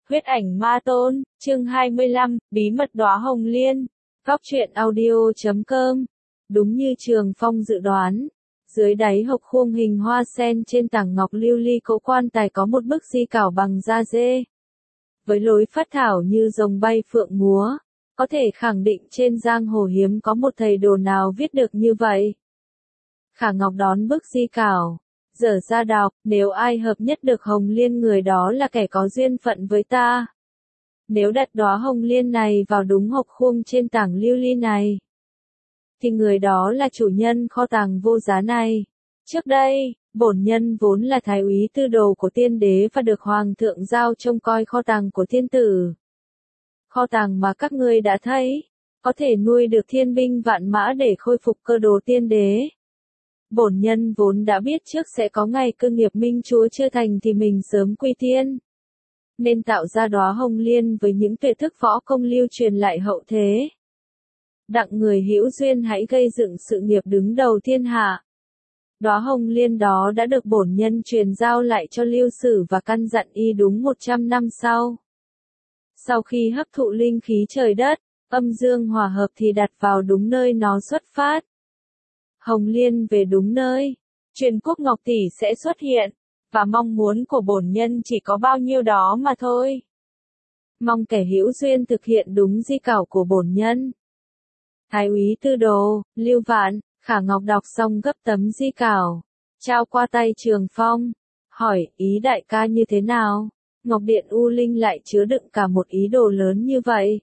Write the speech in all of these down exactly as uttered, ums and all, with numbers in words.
Huyết ảnh ma tôn, chương hai mươi lăm, bí mật đóa hồng liên. Góc truyện audio chấm com. Đúng như Trường Phong dự đoán, dưới đáy hộc khuôn hình hoa sen trên tảng ngọc lưu ly cỗ quan tài có một bức di cảo bằng da dê. Với lối phất thảo như rồng bay phượng múa, có thể khẳng định trên giang hồ hiếm có một thầy đồ nào viết được như vậy. Khả Ngọc đón bức di cảo, dở ra đọc, nếu ai hợp nhất được hồng liên người đó là kẻ có duyên phận với ta. Nếu đặt đóa hồng liên này vào đúng hộc khuôn trên tảng lưu ly này, thì người đó là chủ nhân kho tàng vô giá này. Trước đây, bổn nhân vốn là thái úy tư đồ của tiên đế và được hoàng thượng giao trông coi kho tàng của thiên tử. Kho tàng mà các ngươi đã thấy, có thể nuôi được thiên binh vạn mã để khôi phục cơ đồ tiên đế. Bổn nhân vốn đã biết trước sẽ có ngày cơ nghiệp minh chúa chưa thành thì mình sớm quy tiên, nên tạo ra đóa hồng liên với những tuyệt thức võ công lưu truyền lại hậu thế. Đặng người hữu duyên hãy gây dựng sự nghiệp đứng đầu thiên hạ. Đóa hồng liên đó đã được bổn nhân truyền giao lại cho Lưu Sử và căn dặn y đúng một trăm năm sau. Sau khi hấp thụ linh khí trời đất, âm dương hòa hợp thì đặt vào đúng nơi nó xuất phát. Hồng liên về đúng nơi, truyền quốc ngọc tỷ sẽ xuất hiện, và mong muốn của bổn nhân chỉ có bao nhiêu đó mà thôi. Mong kẻ hữu duyên thực hiện đúng di cảo của bổn nhân. Thái úy tư đồ, Lưu Vạn, Khả Ngọc đọc xong gấp tấm di cảo, trao qua tay Trường Phong, hỏi ý đại ca như thế nào? Ngọc Điện U Linh lại chứa đựng cả một ý đồ lớn như vậy.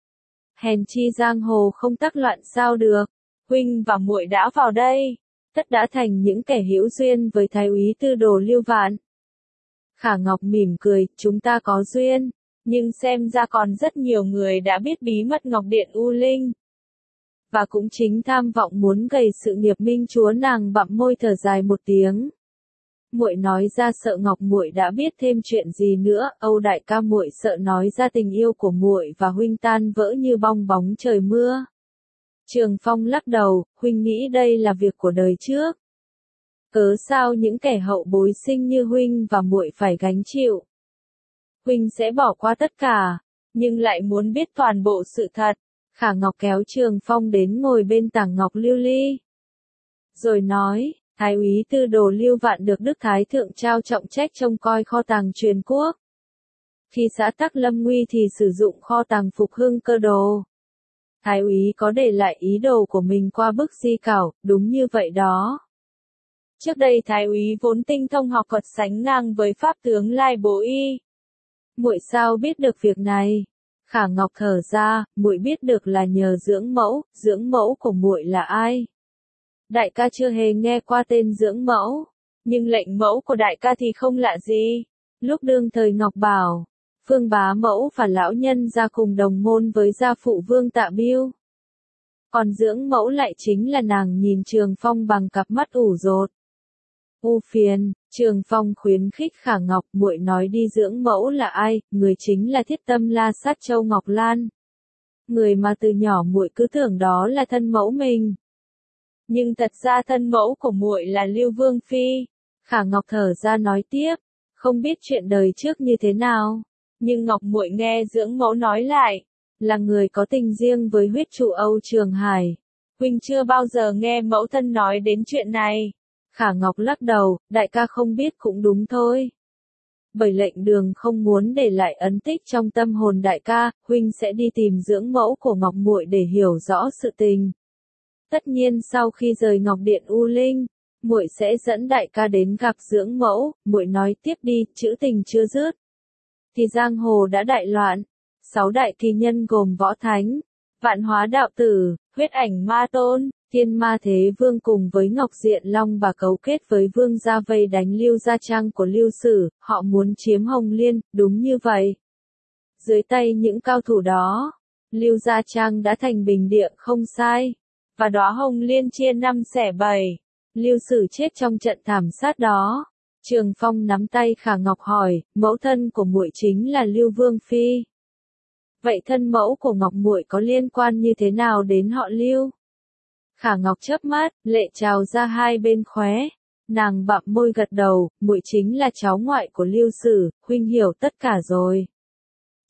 Hèn chi giang hồ không tắc loạn sao được, huynh và muội đã vào đây, tất đã thành những kẻ hữu duyên với thái úy tư đồ Lưu Vạn. Khả Ngọc mỉm cười, chúng ta có duyên, nhưng xem ra còn rất nhiều người đã biết bí mật Ngọc Điện U Linh. Và cũng chính tham vọng muốn gầy sự nghiệp minh chúa, nàng bặm môi thở dài một tiếng. Muội nói ra sợ Ngọc muội đã biết thêm chuyện gì nữa, Âu đại ca muội sợ nói ra tình yêu của muội và huynh tan vỡ như bong bóng trời mưa. Trường Phong lắc đầu, huynh nghĩ đây là việc của đời trước. Cớ sao những kẻ hậu bối sinh như huynh và muội phải gánh chịu? Huynh sẽ bỏ qua tất cả, nhưng lại muốn biết toàn bộ sự thật. Khả Ngọc kéo Trường Phong đến ngồi bên tảng ngọc lưu ly, rồi nói, thái úy tư đồ Lưu Vạn được Đức Thái Thượng trao trọng trách trông coi kho tàng truyền quốc. Khi xã tắc lâm nguy thì sử dụng kho tàng phục hưng cơ đồ. Thái úy có để lại ý đồ của mình qua bức di cảo, đúng như vậy đó. Trước đây thái úy vốn tinh thông học thuật sánh ngang với pháp tướng Lai Bố Y. Muội sao biết được việc này? Khả Ngọc thở ra, muội biết được là nhờ dưỡng mẫu. Dưỡng mẫu của muội là ai? Đại ca chưa hề nghe qua tên dưỡng mẫu, nhưng lệnh mẫu của đại ca thì không lạ gì. Lúc đương thời Ngọc Bảo, Phương Bá Mẫu và lão nhân ra cùng đồng môn với gia phụ Vương Tạ Biêu. Còn dưỡng mẫu lại chính là nàng nhìn Trường Phong bằng cặp mắt ủ rột. U phiền, Trường Phong khuyến khích Khả Ngọc, muội nói đi, dưỡng mẫu là ai? Người chính là Thiết Tâm La Sát Châu Ngọc Lan. Người mà từ nhỏ muội cứ tưởng đó là thân mẫu mình. Nhưng thật ra thân mẫu của muội là Lưu Vương Phi. Khả Ngọc thở ra nói tiếp, không biết chuyện đời trước như thế nào, nhưng Ngọc muội nghe dưỡng mẫu nói lại, là người có tình riêng với huyết trụ Âu Trường Hải. Huynh chưa bao giờ nghe mẫu thân nói đến chuyện này. Khả Ngọc lắc đầu, đại ca không biết cũng đúng thôi. Bởi lệnh đường không muốn để lại ấn tích trong tâm hồn đại ca, huynh sẽ đi tìm dưỡng mẫu của Ngọc muội để hiểu rõ sự tình. Tất nhiên sau khi rời Ngọc Điện U Linh, muội sẽ dẫn đại ca đến gặp dưỡng mẫu. Muội nói tiếp đi, chữ tình chưa dứt thì giang hồ đã đại loạn. Sáu đại kỳ nhân gồm Võ Thánh, Vạn Hóa Đạo Tử, Huyết Ảnh Ma Tôn, Thiên Ma Thế Vương cùng với Ngọc Diện Long bà cấu kết với Vương gia vây đánh Lưu Gia Trang của Lưu Sử, họ muốn chiếm Hồng Liên, đúng như vậy. Dưới tay những cao thủ đó, Lưu Gia Trang đã thành bình địa không sai, và đóa hồng liên chia năm xẻ bảy. Lưu Sử chết trong trận thảm sát đó. Trường Phong nắm tay Khả Ngọc hỏi, mẫu thân của muội chính là Lưu Vương Phi. Vậy thân mẫu của Ngọc muội có liên quan như thế nào đến họ Lưu? Khả Ngọc chớp mắt, lệ trào ra hai bên khóe. Nàng bặm môi gật đầu, muội chính là cháu ngoại của Lưu Sử, huynh hiểu tất cả rồi.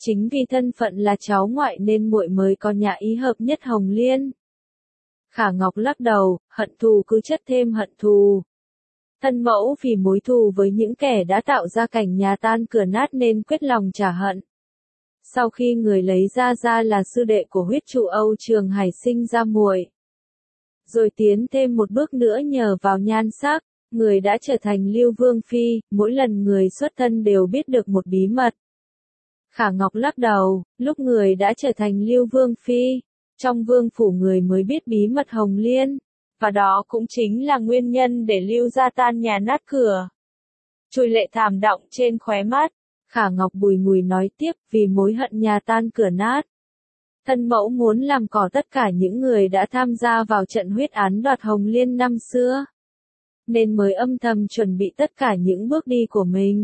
Chính vì thân phận là cháu ngoại nên muội mới có nhà ý hợp nhất Hồng Liên. Khả Ngọc lắc đầu, hận thù cứ chất thêm hận thù. Thân mẫu vì mối thù với những kẻ đã tạo ra cảnh nhà tan cửa nát nên quyết lòng trả hận. Sau khi người lấy ra ra là sư đệ của huyết trụ Âu Trường Hải sinh ra muội, rồi tiến thêm một bước nữa nhờ vào nhan sắc, người đã trở thành Lưu Vương Phi, mỗi lần người xuất thân đều biết được một bí mật. Khả Ngọc lắc đầu, lúc người đã trở thành Lưu Vương Phi, trong vương phủ người mới biết bí mật Hồng Liên, và đó cũng chính là nguyên nhân để Lưu gia tan nhà nát cửa. Chùi lệ thảm đọng trên khóe mắt, Khả Ngọc bùi ngùi nói tiếp, vì mối hận nhà tan cửa nát. Thân mẫu muốn làm cỏ tất cả những người đã tham gia vào trận huyết án đoạt Hồng Liên năm xưa, nên mới âm thầm chuẩn bị tất cả những bước đi của mình.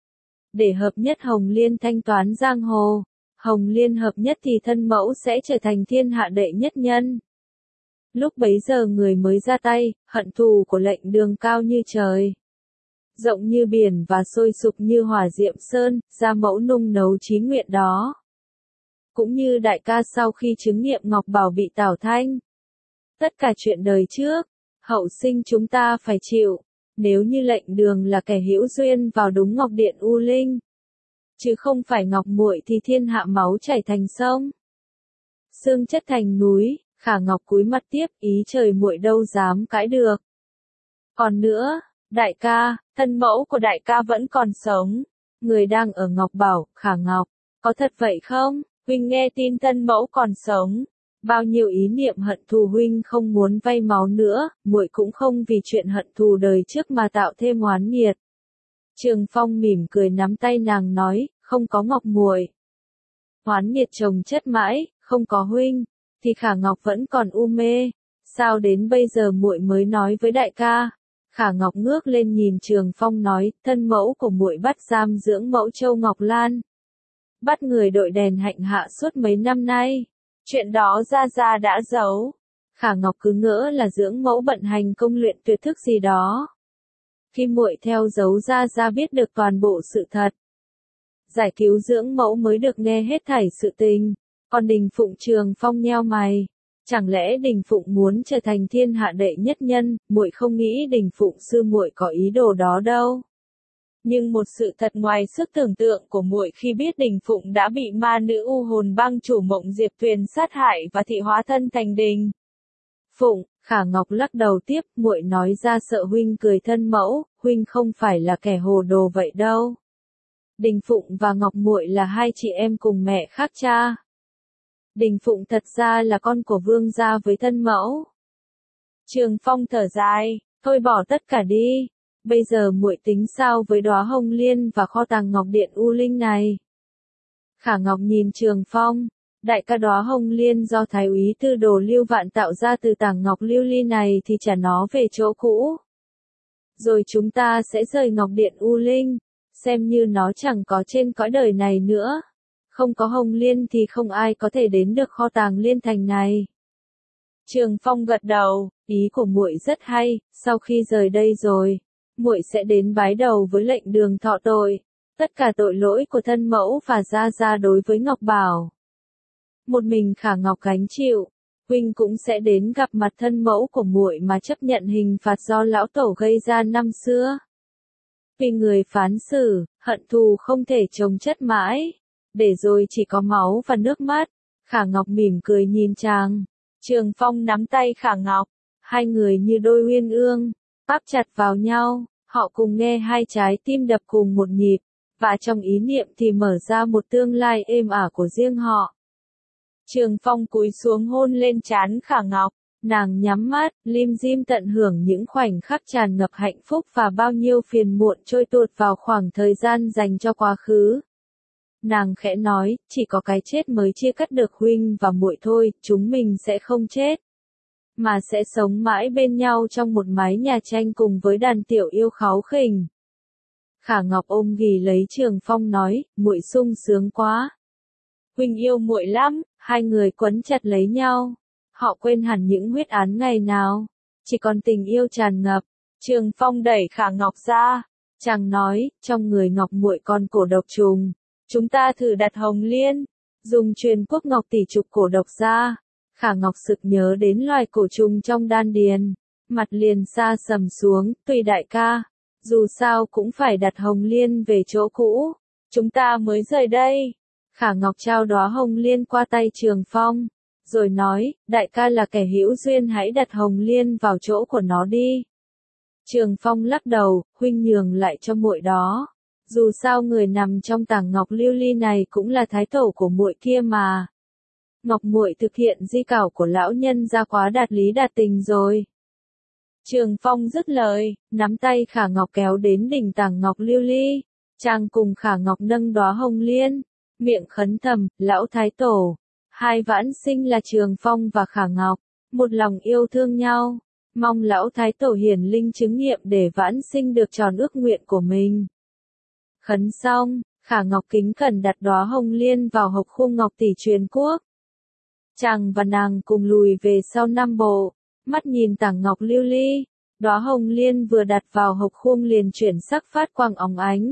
Để hợp nhất Hồng Liên thanh toán giang hồ, Hồng Liên hợp nhất thì thân mẫu sẽ trở thành thiên hạ đệ nhất nhân. Lúc bấy giờ người mới ra tay, hận thù của lệnh Đường cao như trời, rộng như biển và sôi sục như hỏa diệm sơn, gia mẫu nung nấu chí nguyện đó. Cũng như đại ca sau khi chứng nghiệm Ngọc Bảo bị tảo thanh. Tất cả chuyện đời trước, hậu sinh chúng ta phải chịu, nếu như lệnh Đường là kẻ hữu duyên vào đúng Ngọc Điện U Linh, chứ không phải Ngọc muội thì thiên hạ máu chảy thành sông, xương chất thành núi. Khả Ngọc cúi mặt tiếp, ý trời muội đâu dám cãi được. Còn nữa, đại ca, thân mẫu của đại ca vẫn còn sống, người đang ở Ngọc Bảo. Khả Ngọc, có thật vậy không? Huynh nghe tin thân mẫu còn sống, bao nhiêu ý niệm hận thù huynh không muốn vay máu nữa, muội cũng không vì chuyện hận thù đời trước mà tạo thêm oán nghiệt. Trường Phong mỉm cười nắm tay nàng nói, không có Ngọc muội, oán nghiệt chồng chất mãi, không có huynh, thì Khả Ngọc vẫn còn u mê. Sao đến bây giờ muội mới nói với đại ca? Khả Ngọc ngước lên nhìn Trường Phong nói, thân mẫu của muội bắt giam dưỡng mẫu Châu Ngọc Lan, bắt người đội đèn hạnh hạ suốt mấy năm nay. Chuyện đó gia gia đã giấu. Khả Ngọc cứ ngỡ là dưỡng mẫu bận hành công luyện tuyệt thức gì đó. Khi muội theo dấu gia gia biết được toàn bộ sự thật, giải cứu dưỡng mẫu mới được nghe hết thảy sự tình. Còn Đình Phụng Trường Phong nheo mày, chẳng lẽ Đình Phụng muốn trở thành thiên hạ đệ nhất nhân? Muội không nghĩ Đình Phụng sư muội có ý đồ đó đâu. Nhưng một sự thật ngoài sức tưởng tượng của muội khi biết Đình Phụng đã bị ma nữ u hồn băng chủ Mộng Diệp Tuyền sát hại và thị hóa thân thành Đình Phụng. Khả Ngọc lắc đầu tiếp, muội nói ra sợ huynh cười thân mẫu, huynh không phải là kẻ hồ đồ vậy đâu. Đình Phụng và Ngọc muội là hai chị em cùng mẹ khác cha. Đình Phụng thật ra là con của vương gia với thân mẫu. Trường Phong thở dài, thôi bỏ tất cả đi. Bây giờ muội tính sao với đóa Hồng Liên và kho tàng Ngọc Điện U Linh này? Khả Ngọc nhìn Trường Phong, đại ca đóa Hồng Liên do Thái úy Tư Đồ Lưu Vạn tạo ra từ tảng ngọc lưu ly này thì trả nó về chỗ cũ. Rồi chúng ta sẽ rời Ngọc Điện U Linh, xem như nó chẳng có trên cõi đời này nữa. Không có Hồng Liên thì không ai có thể đến được kho tàng liên thành này. Trường Phong gật đầu, ý của muội rất hay, sau khi rời đây rồi, muội sẽ đến bái đầu với lệnh Đường thọ tội, tất cả tội lỗi của thân mẫu và gia gia đối với Ngọc Bảo. Một mình Khả Ngọc gánh chịu, huynh cũng sẽ đến gặp mặt thân mẫu của muội mà chấp nhận hình phạt do lão tổ gây ra năm xưa. Vì người phán xử, hận thù không thể chồng chất mãi, để rồi chỉ có máu và nước mắt. Khả Ngọc mỉm cười nhìn chàng. Trường Phong nắm tay Khả Ngọc, hai người như đôi uyên ương, áp chặt vào nhau, họ cùng nghe hai trái tim đập cùng một nhịp, và trong ý niệm thì mở ra một tương lai êm ả của riêng họ. Trường Phong cúi xuống hôn lên trán Khả Ngọc, nàng nhắm mắt, lim dim tận hưởng những khoảnh khắc tràn ngập hạnh phúc và bao nhiêu phiền muộn trôi tuột vào khoảng thời gian dành cho quá khứ. Nàng khẽ nói, chỉ có cái chết mới chia cắt được huynh và muội thôi, chúng mình sẽ không chết, mà sẽ sống mãi bên nhau trong một mái nhà tranh cùng với đàn tiểu yêu kháu khỉnh. Khả Ngọc ôm ghì lấy Trường Phong nói, muội sung sướng quá. Huynh yêu muội lắm, hai người quấn chặt lấy nhau. Họ quên hẳn những huyết án ngày nào, chỉ còn tình yêu tràn ngập. Trường Phong đẩy Khả Ngọc ra, chàng nói, trong người Ngọc muội còn cổ độc trùng, Chúng ta thử đặt hồng liên, dùng truyền quốc ngọc tỷ trục cổ độc ra. Khả Ngọc sực nhớ đến loài cổ trùng trong đan điền, mặt liền xa sầm xuống, tùy đại ca, dù sao cũng phải đặt hồng liên về chỗ cũ, chúng ta mới rời đây. Khả Ngọc trao đóa hồng liên qua tay Trường Phong, rồi nói, đại ca là kẻ hữu duyên, hãy đặt hồng liên vào chỗ của nó đi. Trường Phong lắc đầu, huynh nhường lại cho muội đó. Dù sao người nằm trong tảng ngọc lưu ly này cũng là thái tổ của muội kia mà. Ngọc muội thực hiện di cảo của lão nhân ra quá đạt lý đạt tình rồi. Trường Phong dứt lời, nắm tay Khả Ngọc kéo đến đỉnh tảng ngọc lưu ly. Chàng cùng Khả Ngọc nâng đóa hồng liên, miệng khấn thầm, lão thái tổ. Hai vãn sinh là Trường Phong và Khả Ngọc, một lòng yêu thương nhau. Mong lão thái tổ hiển linh chứng nghiệm để vãn sinh được tròn ước nguyện của mình. Khấn xong, Khả Ngọc kính cẩn đặt đóa hồng liên vào hộc khung ngọc tỷ truyền quốc. Chàng và nàng cùng lùi về sau năm bộ, mắt nhìn tảng ngọc lưu ly, đóa hồng liên vừa đặt vào hộc khung liền chuyển sắc phát quang óng ánh.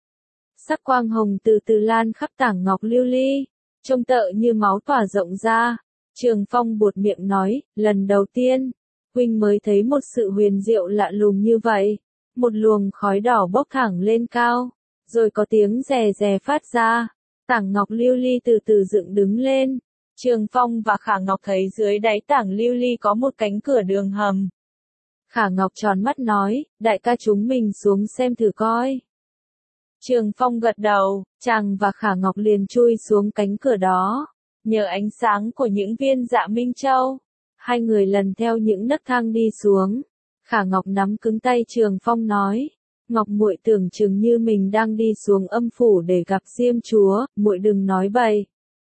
Sắc quang hồng từ từ lan khắp tảng ngọc lưu ly, trông tợ như máu tỏa rộng ra. Trường Phong buột miệng nói, lần đầu tiên, huynh mới thấy một sự huyền diệu lạ lùng như vậy. Một luồng khói đỏ bốc thẳng lên cao, rồi có tiếng rè rè phát ra. Tảng ngọc lưu ly từ từ dựng đứng lên. Trường Phong và Khả Ngọc thấy dưới đáy tảng lưu ly có một cánh cửa đường hầm. Khả Ngọc tròn mắt nói, đại ca chúng mình xuống xem thử coi. Trường Phong gật đầu, chàng và Khả Ngọc liền chui xuống cánh cửa đó. Nhờ ánh sáng của những viên dạ minh châu, hai người lần theo những nấc thang đi xuống. Khả Ngọc nắm cứng tay Trường Phong nói, Ngọc muội tưởng chừng như mình đang đi xuống âm phủ để gặp Diêm Chúa, muội đừng nói bậy.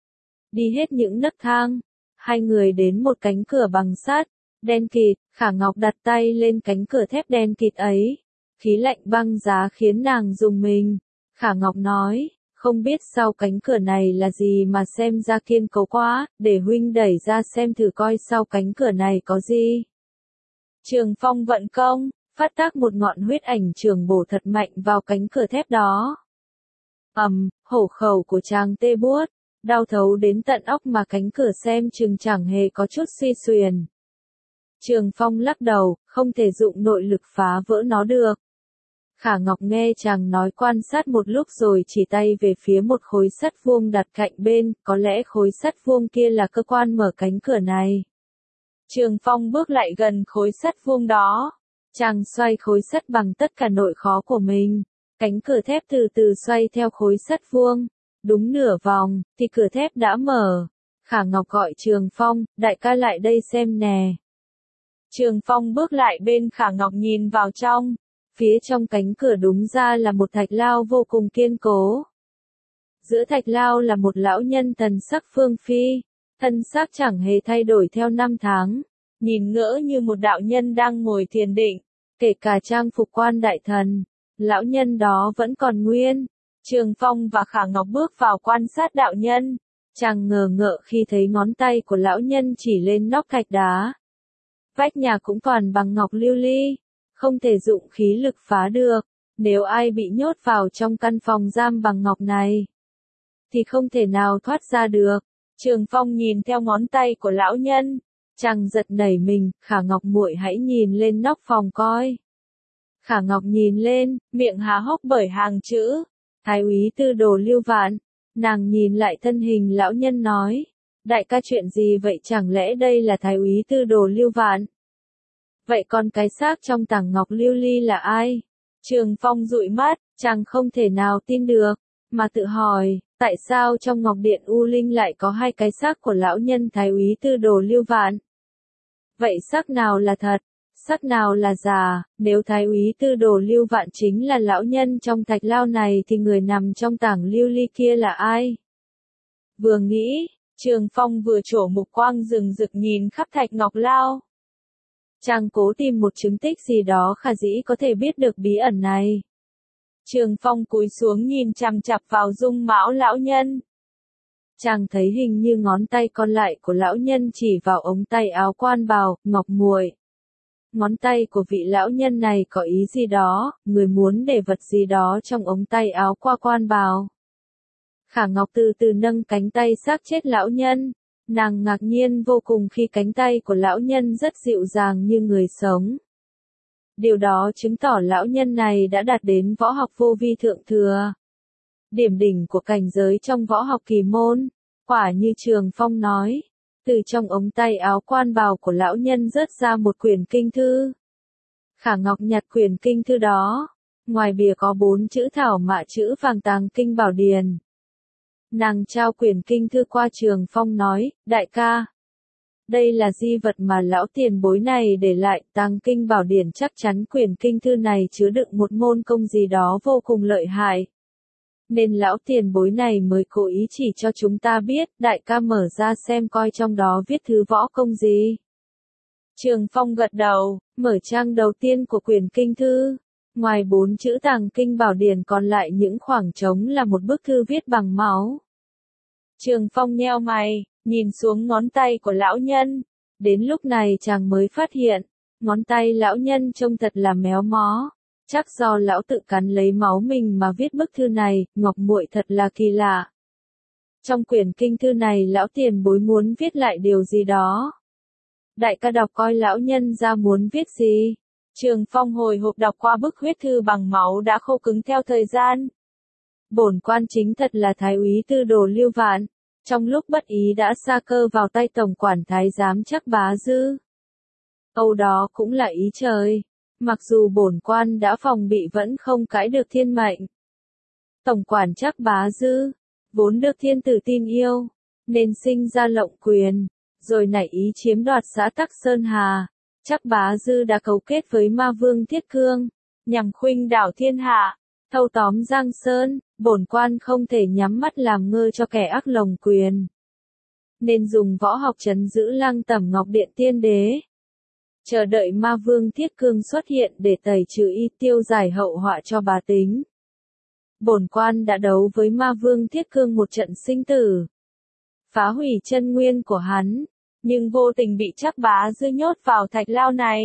Đi hết những nấc thang, hai người đến một cánh cửa bằng sắt, đen kịt. Khả Ngọc đặt tay lên cánh cửa thép đen kịt ấy, khí lạnh băng giá khiến nàng rùng mình. Khả Ngọc nói, không biết sau cánh cửa này là gì mà xem ra kiên cố quá, để huynh đẩy ra xem thử coi sau cánh cửa này có gì. Trường Phong vận công, phát tác một ngọn huyết ảnh trường bổ thật mạnh vào cánh cửa thép đó. Ầm, hổ khẩu của chàng tê buốt, đau thấu đến tận óc mà cánh cửa xem chừng chẳng hề có chút suy xuyển. Trường Phong lắc đầu, không thể dụng nội lực phá vỡ nó được. Khả Ngọc nghe chàng nói quan sát một lúc rồi chỉ tay về phía một khối sắt vuông đặt cạnh bên, có lẽ khối sắt vuông kia là cơ quan mở cánh cửa này. Trường Phong bước lại gần khối sắt vuông đó. Chàng xoay khối sắt bằng tất cả nội khó của mình. Cánh cửa thép từ từ xoay theo khối sắt vuông. Đúng nửa vòng, thì cửa thép đã mở. Khả Ngọc gọi Trường Phong, đại ca lại đây xem nè. Trường Phong bước lại bên Khả Ngọc nhìn vào trong. Phía trong cánh cửa đúng ra là một thạch lao vô cùng kiên cố. Giữa thạch lao là một lão nhân thần sắc phương phi. Thân xác chẳng hề thay đổi theo năm tháng. Nhìn ngỡ như một đạo nhân đang ngồi thiền định. Kể cả trang phục quan đại thần, lão nhân đó vẫn còn nguyên. Trường Phong và Khả Ngọc bước vào quan sát đạo nhân. Chàng ngờ ngợ khi thấy ngón tay của lão nhân chỉ lên nóc thạch đá. Vách nhà cũng toàn bằng ngọc lưu ly, không thể dụng khí lực phá được. Nếu ai bị nhốt vào trong căn phòng giam bằng ngọc này, thì không thể nào thoát ra được. Trường Phong nhìn theo ngón tay của lão nhân, chàng giật nảy mình, Khả Ngọc muội hãy nhìn lên nóc phòng coi. Khả Ngọc nhìn lên, miệng há hốc bởi hàng chữ, Thái úy Tư Đồ Lưu Vạn. Nàng nhìn lại thân hình lão nhân nói, đại ca chuyện gì vậy, chẳng lẽ đây là Thái úy Tư Đồ Lưu Vạn? Vậy còn cái xác trong tảng ngọc lưu ly là ai? Trường Phong dụi mắt, chàng không thể nào tin được, mà tự hỏi, tại sao trong ngọc điện U Linh lại có hai cái xác của lão nhân Thái úy Tư Đồ Lưu Vạn? Vậy xác nào là thật, xác nào là giả? Nếu Thái úy Tư Đồ Lưu Vạn chính là lão nhân trong thạch lao này thì người nằm trong tảng lưu ly kia là ai? Vừa nghĩ, Trường Phong vừa trổ mục quang rừng rực nhìn khắp thạch ngọc lao. Chàng cố tìm một chứng tích gì đó khả dĩ có thể biết được bí ẩn này. Trường Phong cúi xuống nhìn chằm chằm vào dung mạo lão nhân. Chàng thấy hình như ngón tay còn lại của lão nhân chỉ vào ống tay áo quan bào, Ngọc muội. Ngón tay của vị lão nhân này có ý gì đó, người muốn để vật gì đó trong ống tay áo qua quan bào. Khả Ngọc từ từ nâng cánh tay xác chết lão nhân. Nàng ngạc nhiên vô cùng khi cánh tay của lão nhân rất dịu dàng như người sống. Điều đó chứng tỏ lão nhân này đã đạt đến võ học vô vi thượng thừa. Điểm đỉnh của cảnh giới trong võ học kỳ môn. Quả như Trường Phong nói. Từ trong ống tay áo quan bào của lão nhân rớt ra một quyển kinh thư. Khả Ngọc nhặt quyển kinh thư đó. Ngoài bìa có bốn chữ thảo mạ chữ vàng Tàng Kinh Bảo Điển. Nàng trao quyển kinh thư qua Trường Phong nói, đại ca. Đây là di vật mà lão tiền bối này để lại, Tàng Kinh Bảo Điển chắc chắn quyển kinh thư này chứa đựng một môn công gì đó vô cùng lợi hại. Nên lão tiền bối này mới cố ý chỉ cho chúng ta biết, đại ca mở ra xem coi trong đó viết thứ võ công gì. Trường Phong gật đầu, mở trang đầu tiên của quyển kinh thư. Ngoài bốn chữ Tàng Kinh Bảo Điển còn lại những khoảng trống là một bức thư viết bằng máu. Trường Phong nheo mày, nhìn xuống ngón tay của lão nhân. Đến lúc này chàng mới phát hiện, ngón tay lão nhân trông thật là méo mó. Chắc do lão tự cắn lấy máu mình mà viết bức thư này, Ngọc muội thật là kỳ lạ. Trong quyển kinh thư này lão tiền bối muốn viết lại điều gì đó. Đại ca đọc coi lão nhân ra muốn viết gì. Trường Phong hồi hộp đọc qua bức huyết thư bằng máu đã khô cứng theo thời gian. Bổn quan chính thật là thái úy tư đồ Lưu Vạn, trong lúc bất ý đã sa cơ vào tay tổng quản thái giám Trắc Bá Dư. Âu đó cũng là ý trời, mặc dù bổn quan đã phòng bị vẫn không cãi được thiên mệnh. Tổng quản Trắc Bá Dư, vốn được thiên tử tin yêu, nên sinh ra lộng quyền, rồi nảy ý chiếm đoạt xã Tắc Sơn Hà. Trắc Bá Dư đã cấu kết với ma vương Thiết Cương, nhằm khuynh đảo thiên hạ, thâu tóm Giang Sơn, bổn quan không thể nhắm mắt làm ngơ cho kẻ ác lồng quyền. Nên dùng võ học trấn giữ Lăng Tẩm Ngọc Điện Tiên Đế. Chờ đợi ma vương Thiết Cương xuất hiện để tẩy trừ y tiêu giải hậu họa cho bá tính. Bổn quan đã đấu với ma vương Thiết Cương một trận sinh tử. Phá hủy chân nguyên của hắn. Nhưng vô tình bị Trắc Bá Dư nhốt vào thạch lao này.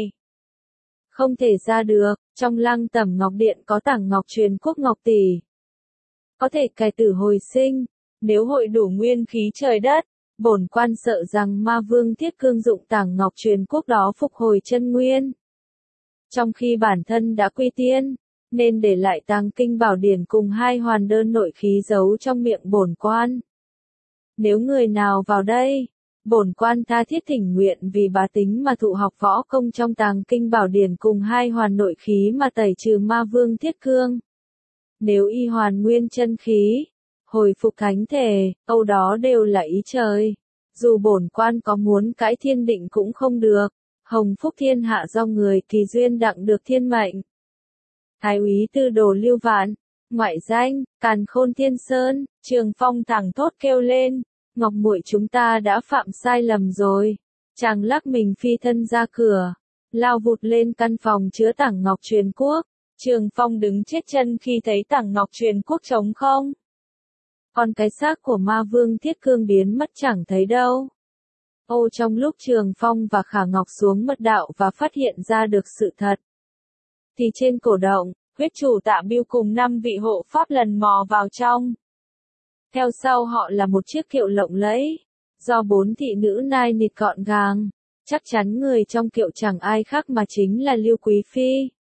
Không thể ra được, trong Lăng Tẩm Ngọc Điện có tảng ngọc truyền quốc ngọc tỷ. Có thể cải tử hồi sinh, nếu hội đủ nguyên khí trời đất, bổn quan sợ rằng ma vương Thiết Cương dụng tảng ngọc truyền quốc đó phục hồi chân nguyên. Trong khi bản thân đã quy tiên, nên để lại Tàng Kinh Bảo Điển cùng hai hoàn đơn nội khí giấu trong miệng bổn quan. Nếu người nào vào đây, bổn quan tha thiết thỉnh nguyện vì bá tính mà thụ học võ công trong Tàng Kinh Bảo Điển cùng hai hoàn nội khí mà tẩy trừ ma vương Thiết Cương. Nếu y hoàn nguyên chân khí, hồi phục thánh thể, âu đó đều là ý trời. Dù bổn quan có muốn cãi thiên định cũng không được. Hồng phúc thiên hạ do người kỳ duyên đặng được thiên mệnh. Thái úy tư đồ Lưu Vạn, ngoại danh, Càn Khôn Thiên Sơn. Trường Phong thẳng thốt kêu lên. Ngọc muội chúng ta đã phạm sai lầm rồi. Chàng lắc mình phi thân ra cửa, lao vụt lên căn phòng chứa tảng ngọc truyền quốc. Trường Phong đứng chết chân khi thấy tảng ngọc truyền quốc trống không. Còn cái xác của ma vương Thiết Cương biến mất chẳng thấy đâu. Ô trong lúc Trường Phong và Khả Ngọc xuống mật đạo và phát hiện ra được sự thật, thì trên cổ động, huyết chủ Tạ Biêu cùng năm vị hộ pháp lần mò vào trong. Theo sau họ là một chiếc kiệu lộng lẫy, do bốn thị nữ nai nịt gọn gàng, chắc chắn người trong kiệu chẳng ai khác mà chính là Lưu Quý Phi.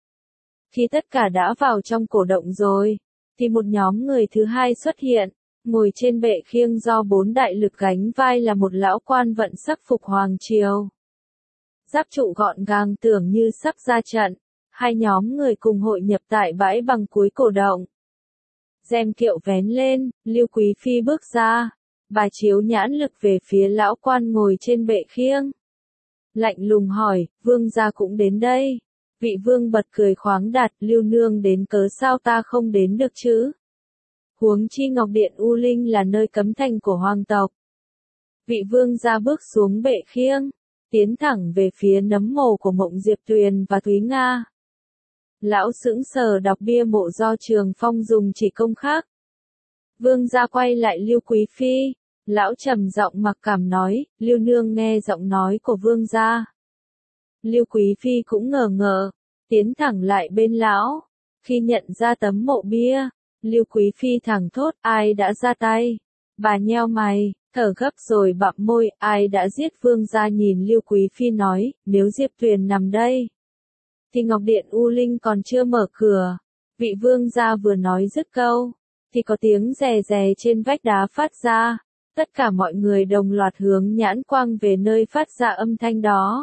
Khi tất cả đã vào trong cổ động rồi, thì một nhóm người thứ hai xuất hiện, ngồi trên bệ khiêng do bốn đại lực gánh vai là một lão quan vận sắc phục hoàng triều. Giáp trụ gọn gàng tưởng như sắp ra trận, hai nhóm người cùng hội nhập tại bãi bằng cuối cổ động. Rèm kiệu vén lên, Lưu Quý Phi bước ra, bà chiếu nhãn lực về phía lão quan ngồi trên bệ khiêng. Lạnh lùng hỏi, vương gia cũng đến đây. Vị vương bật cười khoáng đạt, Lưu nương đến cớ sao ta không đến được chứ? Huống chi Ngọc Điện U Linh là nơi cấm thành của hoàng tộc. Vị vương gia bước xuống bệ khiêng, tiến thẳng về phía nấm mồ của Mộng Diệp Tuyền và Thúy Nga. Lão sững sờ đọc bia mộ do Trường Phong dùng chỉ công khác. Vương gia quay lại Lưu Quý Phi, lão trầm giọng mặc cảm nói, Lưu nương nghe giọng nói của vương gia. Lưu Quý Phi cũng ngờ ngợ, tiến thẳng lại bên lão, khi nhận ra tấm mộ bia, Lưu Quý Phi thẳng thốt, ai đã ra tay? Bà nheo mày, thở gấp rồi bặm môi, ai đã giết vương gia? Nhìn Lưu Quý Phi nói, nếu Diệp Tuyền nằm đây, thì Ngọc Điện U Linh còn chưa mở cửa. Vị vương gia vừa nói dứt câu, thì có tiếng rè rè trên vách đá phát ra. Tất cả mọi người đồng loạt hướng nhãn quang về nơi phát ra âm thanh đó.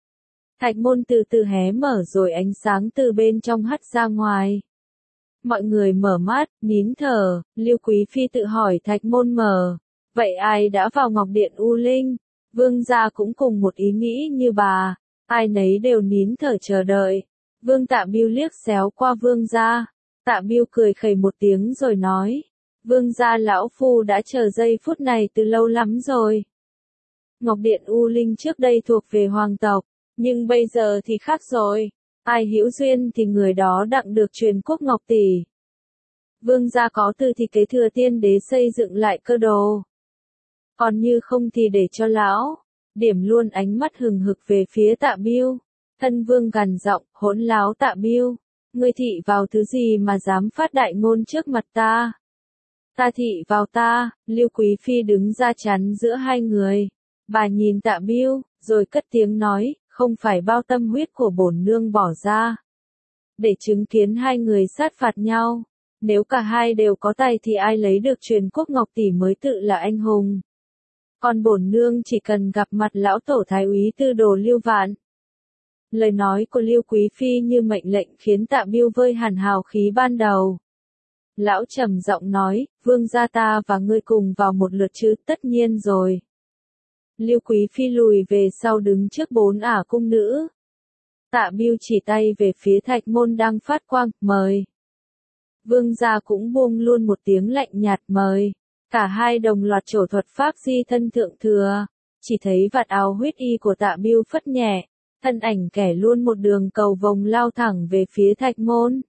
Thạch môn từ từ hé mở rồi ánh sáng từ bên trong hắt ra ngoài. Mọi người mở mắt, nín thở, Lưu Quý Phi tự hỏi thạch môn mở. Vậy ai đã vào Ngọc Điện U Linh? Vương gia cũng cùng một ý nghĩ như bà. Ai nấy đều nín thở chờ đợi. Vương Tạ Biêu liếc xéo qua vương gia. Tạ Biêu cười khẩy một tiếng rồi nói. Vương gia lão phu đã chờ giây phút này từ lâu lắm rồi. Ngọc Điện U Linh trước đây thuộc về hoàng tộc, nhưng bây giờ thì khác rồi. Ai hữu duyên thì người đó đặng được truyền quốc ngọc tỷ. Vương gia có từ thì kế thừa tiên đế xây dựng lại cơ đồ. Còn như không thì để cho lão. Điểm luôn ánh mắt hừng hực về phía Tạ Biêu. Thân vương gằn giọng, hỗn láo Tạ Biêu. Ngươi thị vào thứ gì mà dám phát đại ngôn trước mặt ta? Ta thị vào ta. Lưu Quý Phi đứng ra chắn giữa hai người. Bà nhìn Tạ Biêu, rồi cất tiếng nói, không phải bao tâm huyết của bổn nương bỏ ra. Để chứng kiến hai người sát phạt nhau. Nếu cả hai đều có tay thì ai lấy được truyền quốc ngọc tỷ mới tự là anh hùng. Còn bổn nương chỉ cần gặp mặt lão tổ thái úy tư đồ Lưu Vạn. Lời nói của Lưu Quý Phi như mệnh lệnh khiến Tạ Biêu vơi hẳn hào khí ban đầu. Lão trầm giọng nói, vương gia ta và ngươi cùng vào một lượt chứ, tất nhiên rồi. Lưu Quý Phi lùi về sau đứng trước bốn ả cung nữ. Tạ Biêu chỉ tay về phía thạch môn đang phát quang, mời. Vương gia cũng buông luôn một tiếng lạnh nhạt mời. Cả hai đồng loạt trổ thuật pháp di thân thượng thừa. Chỉ thấy vạt áo huyết y của Tạ Biêu phất nhẹ. Thân ảnh kẻ luôn một đường cầu vồng lao thẳng về phía thạch môn.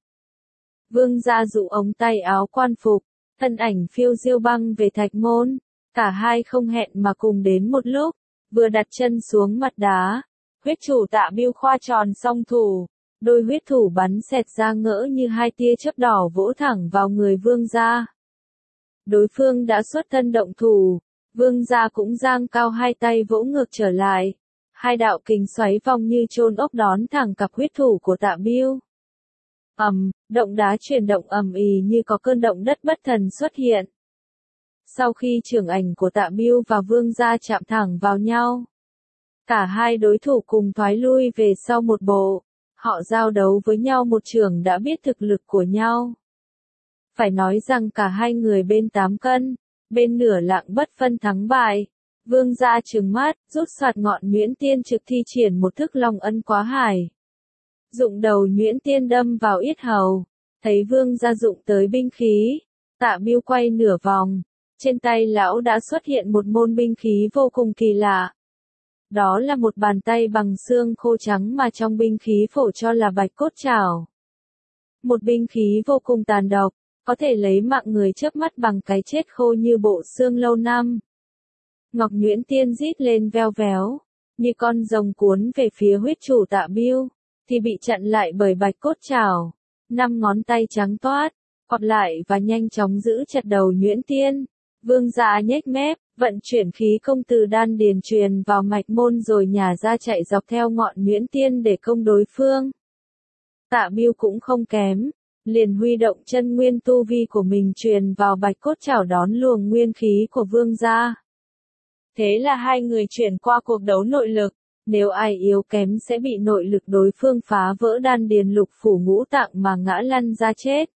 Vương gia dụ ống tay áo quan phục. Thân ảnh phiêu diêu băng về thạch môn. Cả hai không hẹn mà cùng đến một lúc. Vừa đặt chân xuống mặt đá. Huyết chủ Tạ Biêu khoa tròn song thủ. Đôi huyết thủ bắn xẹt ra ngỡ như hai tia chớp đỏ vỗ thẳng vào người vương gia. Đối phương đã xuất thân động thủ. Vương gia cũng giang cao hai tay vỗ ngược trở lại. Hai đạo kình xoáy vòng như chôn ốc đón thẳng cặp huyết thủ của Tạ Biêu. Ầm, động đá chuyển động ầm ì như có cơn động đất bất thần xuất hiện. Sau khi chưởng ảnh của Tạ Biêu và vương gia chạm thẳng vào nhau, cả hai đối thủ cùng thoái lui về sau một bộ. Họ giao đấu với nhau một chưởng đã biết thực lực của nhau. Phải nói rằng cả hai người bên tám cân, bên nửa lạng bất phân thắng bại. Vương gia trừng mắt, rút soạt ngọn nhuyễn tiên trực thi triển một thức long ân quá hải. Dụng đầu nhuyễn tiên đâm vào yết hầu. Thấy vương gia dụng tới binh khí. Tạ Biêu quay nửa vòng. Trên tay lão đã xuất hiện một môn binh khí vô cùng kỳ lạ. Đó là một bàn tay bằng xương khô trắng mà trong binh khí phổ cho là bạch cốt trảo. Một binh khí vô cùng tàn độc, có thể lấy mạng người chớp mắt bằng cái chết khô như bộ xương lâu năm. Ngọc nhuyễn tiên rít lên veo véo, như con rồng cuốn về phía huyết chủ Tạ Biêu, thì bị chặn lại bởi bạch cốt trảo. Năm ngón tay trắng toát, quặp lại và nhanh chóng giữ chặt đầu nhuyễn tiên. Vương gia nhếch mép, vận chuyển khí công từ đan điền truyền vào mạch môn rồi nhả ra chạy dọc theo ngọn nhuyễn tiên để công đối phương. Tạ Biêu cũng không kém, liền huy động chân nguyên tu vi của mình truyền vào bạch cốt trảo đón luồng nguyên khí của vương gia. Thế là hai người chuyển qua cuộc đấu nội lực, nếu ai yếu kém sẽ bị nội lực đối phương phá vỡ đan điền lục phủ ngũ tạng mà ngã lăn ra chết.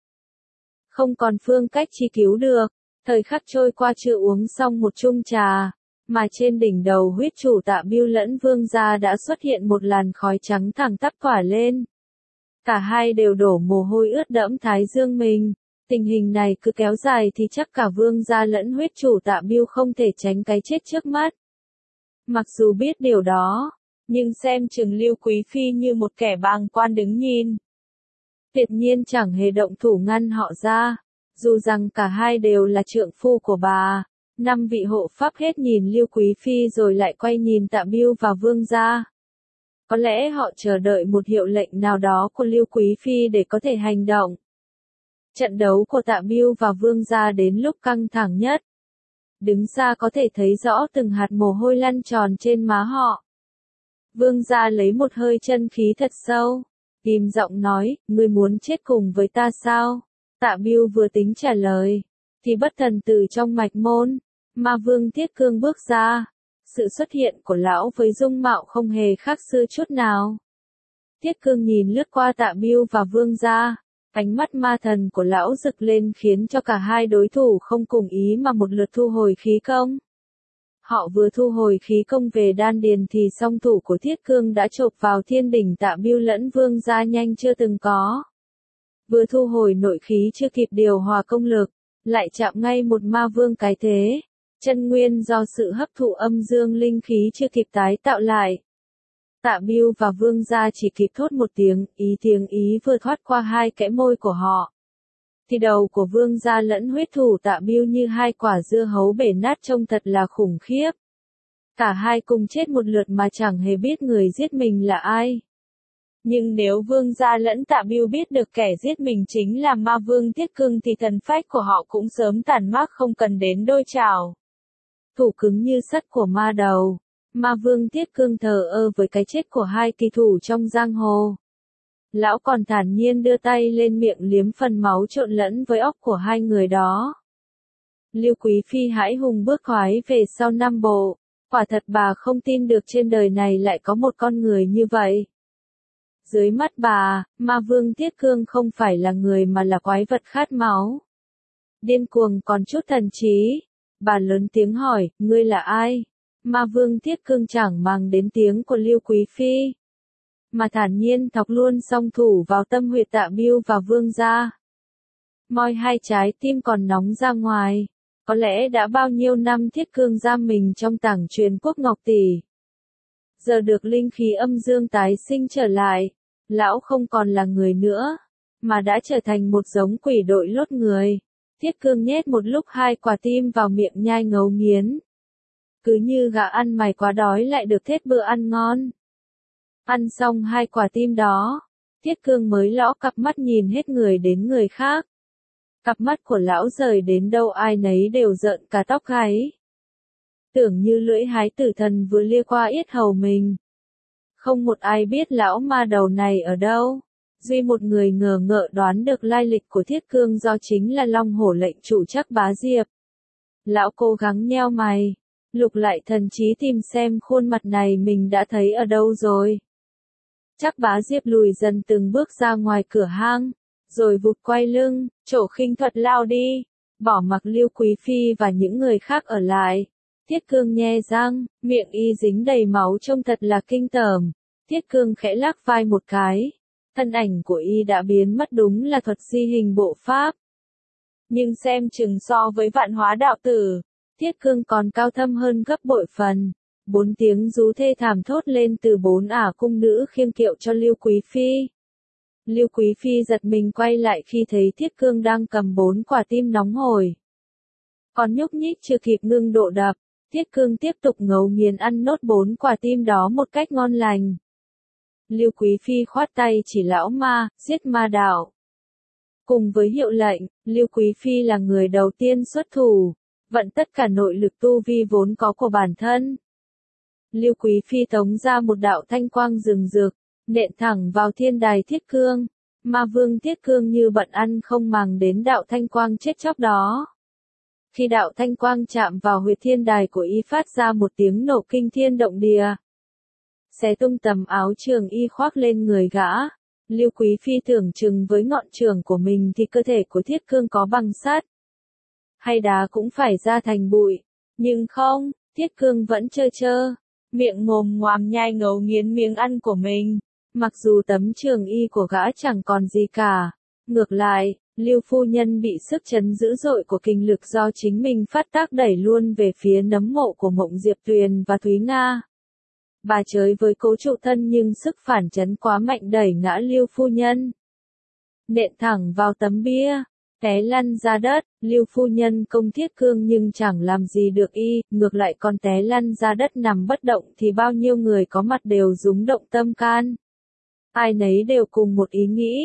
Không còn phương cách chi cứu được. Thời khắc trôi qua chưa uống xong một chung trà, mà trên đỉnh đầu huyết chủ Tạ Biêu lẫn vương gia đã xuất hiện một làn khói trắng thẳng tắp tỏa lên. Cả hai đều đổ mồ hôi ướt đẫm thái dương mình. Tình hình này cứ kéo dài thì chắc cả vương gia lẫn huyết chủ Tạ Biêu không thể tránh cái chết trước mắt. Mặc dù biết điều đó, nhưng xem chừng Lưu Quý Phi như một kẻ bàng quan đứng nhìn. Tuyệt nhiên chẳng hề động thủ ngăn họ ra. Dù rằng cả hai đều là trượng phu của bà, năm vị hộ pháp hết nhìn Lưu Quý Phi rồi lại quay nhìn Tạ Biêu và vương gia. Có lẽ họ chờ đợi một hiệu lệnh nào đó của Lưu Quý Phi để có thể hành động. Trận đấu của Tạ Biêu và Vương Gia đến lúc căng thẳng nhất. Đứng xa có thể thấy rõ từng hạt mồ hôi lăn tròn trên má họ. Vương Gia lấy một hơi chân khí thật sâu, ghim giọng nói, ngươi muốn chết cùng với ta sao? Tạ Biêu vừa tính trả lời, thì bất thần từ trong mạch môn, Ma Vương Thiết Cương bước ra. Sự xuất hiện của lão với dung mạo không hề khác xưa chút nào. Thiết Cương nhìn lướt qua Tạ Biêu và Vương Gia, ánh mắt ma thần của lão rực lên khiến cho cả hai đối thủ không cùng ý mà một lượt thu hồi khí công. Họ vừa thu hồi khí công về đan điền thì song thủ của Thiết Cương đã chộp vào thiên đỉnh Tạ Biêu lẫn Vương Gia nhanh chưa từng có. Vừa thu hồi nội khí chưa kịp điều hòa công lực, lại chạm ngay một ma vương cái thế. Chân nguyên do sự hấp thụ âm dương linh khí chưa kịp tái tạo lại. Tạ Biêu và Vương Gia chỉ kịp thốt một tiếng, ý tiếng ý vừa thoát qua hai kẽ môi của họ. Thì đầu của Vương Gia lẫn huyết thủ Tạ Biêu như hai quả dưa hấu bể nát trông thật là khủng khiếp. Cả hai cùng chết một lượt mà chẳng hề biết người giết mình là ai. Nhưng nếu Vương Gia lẫn Tạ Biêu biết được kẻ giết mình chính là Ma Vương Thiết Cương thì thần phách của họ cũng sớm tàn mát không cần đến đôi trào. Thủ cứng như sắt của ma đầu, Ma Vương Thiết Cương thờ ơ với cái chết của hai kỳ thủ trong giang hồ. Lão còn thản nhiên đưa tay lên miệng liếm phần máu trộn lẫn với óc của hai người đó. Lưu Quý Phi hãi hùng bước khoái về sau năm bộ, quả thật bà không tin được trên đời này lại có một con người như vậy. Dưới mắt bà, Ma Vương Thiết Cương không phải là người mà là quái vật khát máu. Điên cuồng còn chút thần trí. Bà lớn tiếng hỏi, ngươi là ai? Ma Vương Thiết Cương chẳng màng đến tiếng của Lưu Quý Phi, mà thản nhiên thọc luôn song thủ vào tâm huyệt Tạ Biêu và Vương Gia. Moi hai trái tim còn nóng ra ngoài. Có lẽ đã bao nhiêu năm Thiết Cương giam mình trong tảng truyền quốc ngọc tỷ. Giờ được linh khí âm dương tái sinh trở lại, lão không còn là người nữa, mà đã trở thành một giống quỷ đội lốt người. Thiết Cương nhét một lúc hai quả tim vào miệng nhai ngấu nghiến. Cứ như gà ăn mày quá đói lại được thết bữa ăn ngon. Ăn xong hai quả tim đó, Thiết Cương mới lõ cặp mắt nhìn hết người đến người khác. Cặp mắt của lão rời đến đâu ai nấy đều rợn cả tóc gáy. Tưởng như lưỡi hái tử thần vừa lia qua yết hầu mình. Không một ai biết lão ma đầu này ở đâu. Duy một người ngờ ngợ đoán được lai lịch của Thiết Cương do chính là Long Hổ lệnh chủ Trắc Bá Diệp. Lão cố gắng nheo mày, lục lại thần trí tìm xem khuôn mặt này mình đã thấy ở đâu rồi. Trắc Bá Diệp lùi dần từng bước ra ngoài cửa hang, rồi vụt quay lưng, trổ khinh thuật lao đi, bỏ mặc Lưu Quý Phi và những người khác ở lại. Thiết Cương nhe răng, miệng y dính đầy máu trông thật là kinh tởm. Thiết Cương khẽ lắc vai một cái. Thân ảnh của y đã biến mất, đúng là thuật di hình bộ pháp. Nhưng xem chừng so với Vạn Hóa đạo tử, Thiết Cương còn cao thâm hơn gấp bội phần. Bốn tiếng rú thê thảm thốt lên từ bốn ả cung nữ khiêng kiệu cho Lưu Quý Phi. Lưu Quý Phi giật mình quay lại khi thấy Thiết Cương đang cầm bốn quả tim nóng hổi. Còn nhúc nhích chưa kịp ngưng độ đập, Thiết Cương tiếp tục ngấu nghiến ăn nốt bốn quả tim đó một cách ngon lành. Lưu Quý Phi khoát tay chỉ lão ma, giết ma đạo. Cùng với hiệu lệnh, Lưu Quý Phi là người đầu tiên xuất thủ, vận tất cả nội lực tu vi vốn có của bản thân. Lưu Quý Phi tống ra một đạo thanh quang rừng rực, nện thẳng vào thiên đài Thiết Cương. Ma Vương Thiết Cương như bận ăn không màng đến đạo thanh quang chết chóc đó. Khi đạo thanh quang chạm vào huyệt thiên đài của y phát ra một tiếng nổ kinh thiên động địa. Xé tung tầm áo trường y khoác lên người gã. Lưu Quý Phi tưởng chừng với ngọn trường của mình thì cơ thể của Thiết Cương có bằng sắt, hay đá cũng phải ra thành bụi. Nhưng không, Thiết Cương vẫn trơ trơ, miệng mồm ngoàm nhai ngấu nghiến miếng ăn của mình. Mặc dù tấm trường y của gã chẳng còn gì cả. Ngược lại, Lưu phu nhân bị sức chấn dữ dội của kinh lực do chính mình phát tác đẩy luôn về phía nấm mộ của Mộng Diệp Tuyền và Thúy Nga. Bà chơi với cố trụ thân nhưng sức phản chấn quá mạnh đẩy ngã Lưu phu nhân. Nện thẳng vào tấm bia, té lăn ra đất. Lưu phu nhân công Thiết Cương nhưng chẳng làm gì được y, ngược lại còn té lăn ra đất nằm bất động thì bao nhiêu người có mặt đều rúng động tâm can. Ai nấy đều cùng một ý nghĩ.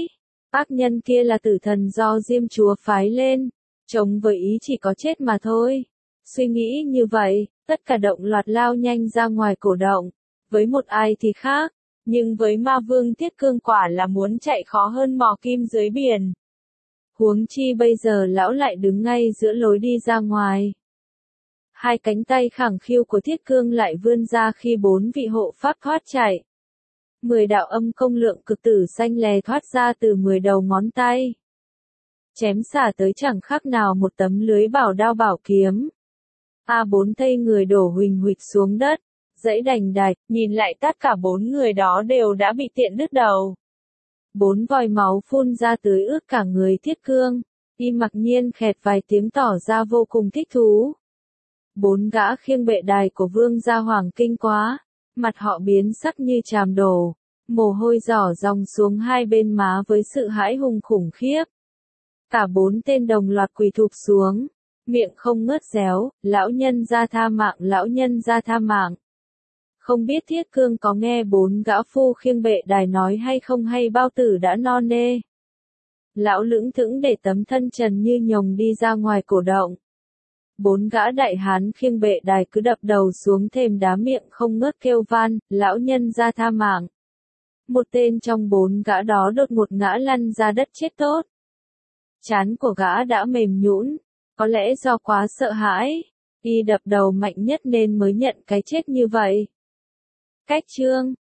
Ác nhân kia là tử thần do Diêm Chúa phái lên, chống với ý chỉ có chết mà thôi. Suy nghĩ như vậy, tất cả động loạt lao nhanh ra ngoài cổ động. Với một ai thì khác, nhưng với ma vương Thiết Cương quả là muốn chạy khó hơn mò kim dưới biển. Huống chi bây giờ lão lại đứng ngay giữa lối đi ra ngoài. Hai cánh tay khẳng khiu của Thiết Cương lại vươn ra khi bốn vị hộ pháp thoát chạy. Mười đạo âm công lượng cực tử xanh lè thoát ra từ mười đầu ngón tay. Chém xả tới chẳng khác nào một tấm lưới bảo đao bảo kiếm. A bốn thây người đổ huỳnh huỵch xuống đất, dãy đành đạch, nhìn lại tất cả bốn người đó đều đã bị tiện đứt đầu. Bốn vòi máu phun ra tưới ướt cả người Thiết Cương, y mặc nhiên khẹt vài tiếng tỏ ra vô cùng thích thú. Bốn gã khiêng bệ đài của vương gia Hoàng kinh quá, mặt họ biến sắc như chàm đổ, mồ hôi rỏ ròng xuống hai bên má với sự hãi hùng khủng khiếp. Cả bốn tên đồng loạt quỳ thụp xuống, miệng không ngớt réo, lão nhân ra tha mạng, lão nhân ra tha mạng. Không biết Thiết Cương có nghe bốn gã phu khiêng bệ đài nói hay không, hay bao tử đã no nê. Lão lững thững để tấm thân trần như nhồng đi ra ngoài cổ động. Bốn gã đại hán khiêng bệ đài cứ đập đầu xuống thềm đá, miệng không ngớt kêu van, lão nhân ra tha mạng. Một tên trong bốn gã đó đột ngột ngã lăn ra đất chết tốt. Trán của gã đã mềm nhũn, có lẽ do quá sợ hãi, y đập đầu mạnh nhất nên mới nhận cái chết như vậy. Cách chương